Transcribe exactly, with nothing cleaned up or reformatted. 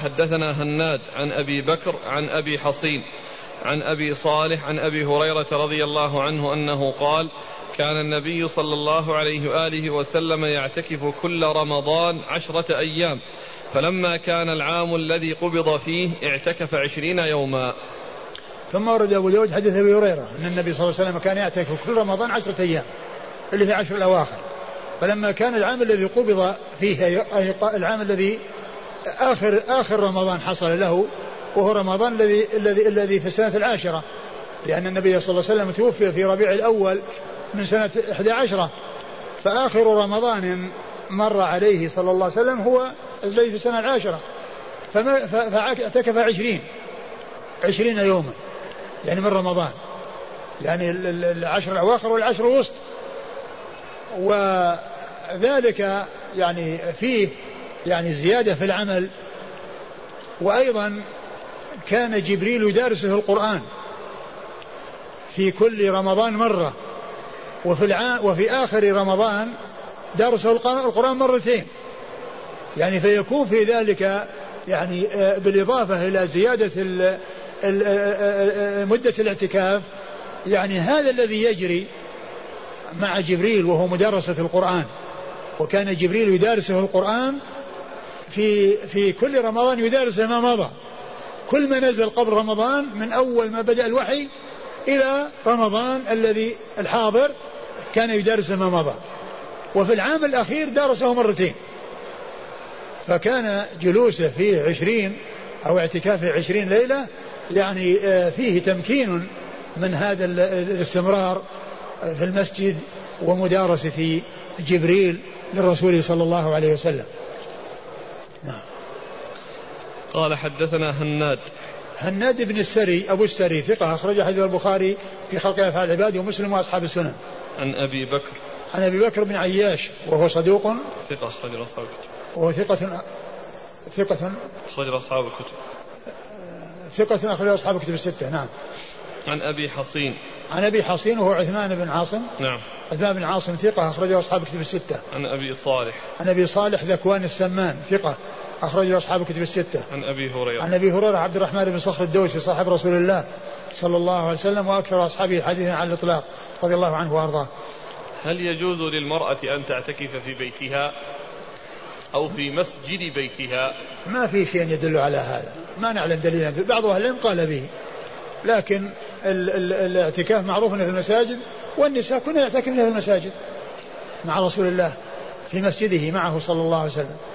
حدثنا هناد عن أبي بكر عن أبي حصين عن أبي صالح عن أبي هريرة رضي الله عنه أنه قال كان النبي صلى الله عليه وآله وسلم يعتكف كل رمضان عشرة أيام، فلما كان العام الذي قبض فيه اعتكف عشرين يوما. ثم ورد أبو داود حديث أبي هريرة أن النبي صلى الله عليه وسلم كان يعتكف كل رمضان عشرة أيام اللي هي عشر الأواخر، فلما كان العام الذي قبض فيه أي العام الذي آخر آخر رمضان حصل له وهو رمضان الذي الذي الذي في السنة العاشرة، لأن النبي صلى الله عليه وسلم توفي في ربيع الأول من سنة إحدى عشرة، فآخر رمضان مر عليه صلى الله عليه وسلم هو الذي في السنة العاشرة، فاعتكف عشرين عشرين يوما يعني من رمضان، يعني العشر الأواخر والعشر الوسط. وذلك يعني فيه يعني زيادة في العمل، وأيضا كان جبريل يدارسه القرآن في كل رمضان مرة، وفي, الع... وفي آخر رمضان درسه القرآن مرتين، يعني فيكون في ذلك يعني بالإضافة إلى زيادة ال... ال... مدة الاعتكاف، يعني هذا الذي يجري مع جبريل وهو مدارسة القرآن، وكان جبريل يدارسه القرآن في في كل رمضان يدارسه ما مضى، كل ما نزل قبل رمضان من أول ما بدأ الوحي إلى رمضان الذي الحاضر كان يدارسه ما مضى، وفي العام الأخير دارسه مرتين، فكان جلوسه فيه عشرين أو اعتكافه عشرين ليلة يعني فيه تمكين من هذا الاستمرار في المسجد ومدارسة جبريل للرسول صلى الله عليه وسلم. نعم. قال حدثنا هناد هناد بن السري أبو السري ثقة أخرج حديث البخاري في خلق أفعال العباد ومسلم وأصحاب السنن. عن أبي بكر عن أبي بكر بن عياش وهو صدوق ثقة أخرج أصحاب الكتب وهو ثقة ثقة أخرج أصحاب الكتب ثقة أخرج أصحاب الكتب الستة. نعم. عن أبي حصين عن أبي حصين وهو عثمان بن عاصم. نعم. عثمان بن عاصم ثقة أخرجه أصحاب الكتب الستة. عن أبي صالح عن أبي صالح ذكوان السمان ثقة أخرجه أصحاب الكتب الستة. عن أبي هريرة عن أبي هريرة عبد الرحمن بن صخر الدوسي صاحب رسول الله صلى الله عليه وسلم وأكثر أصحابه حديثا على الإطلاق رضي الله عنه وأرضاه. هل يجوز للمرأة أن تعتكف في بيتها أو في مسجد بيتها؟ ما في شيء يدل على هذا، ما نعلم دليلا، بعض أهل العلم قال به، لكن ال- ال- الاعتكاف معروف في المساجد، والنساء كنا يعتكفن في المساجد مع رسول الله في مسجده معه صلى الله عليه وسلم.